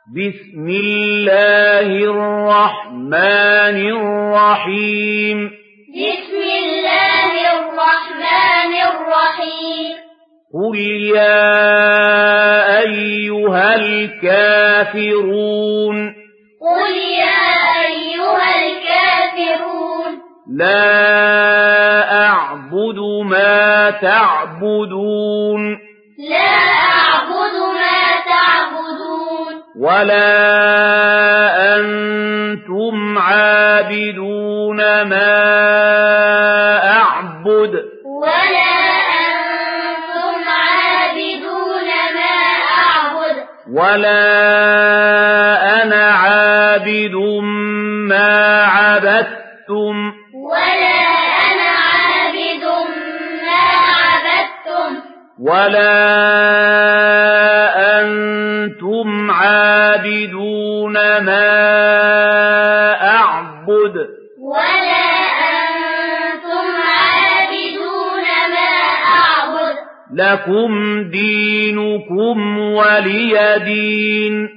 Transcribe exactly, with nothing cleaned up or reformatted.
بسم الله الرحمن الرحيم بسم الله الرحمن الرحيم قل يا أيها الكافرون قل يا أيها الكافرون لا أعبد ما تعبدون لا أعبد ما تعبدون ولا أنتم عابدون ما أعبد ولا أنتم عابدون ما أعبد ولا أنا عابد ما عبدتم ولا أنا عابد ما عبدتم ولا أنتم عابدون ما أعبد ولا أنتم عابدون ما أعبد لكم دينكم ولي دين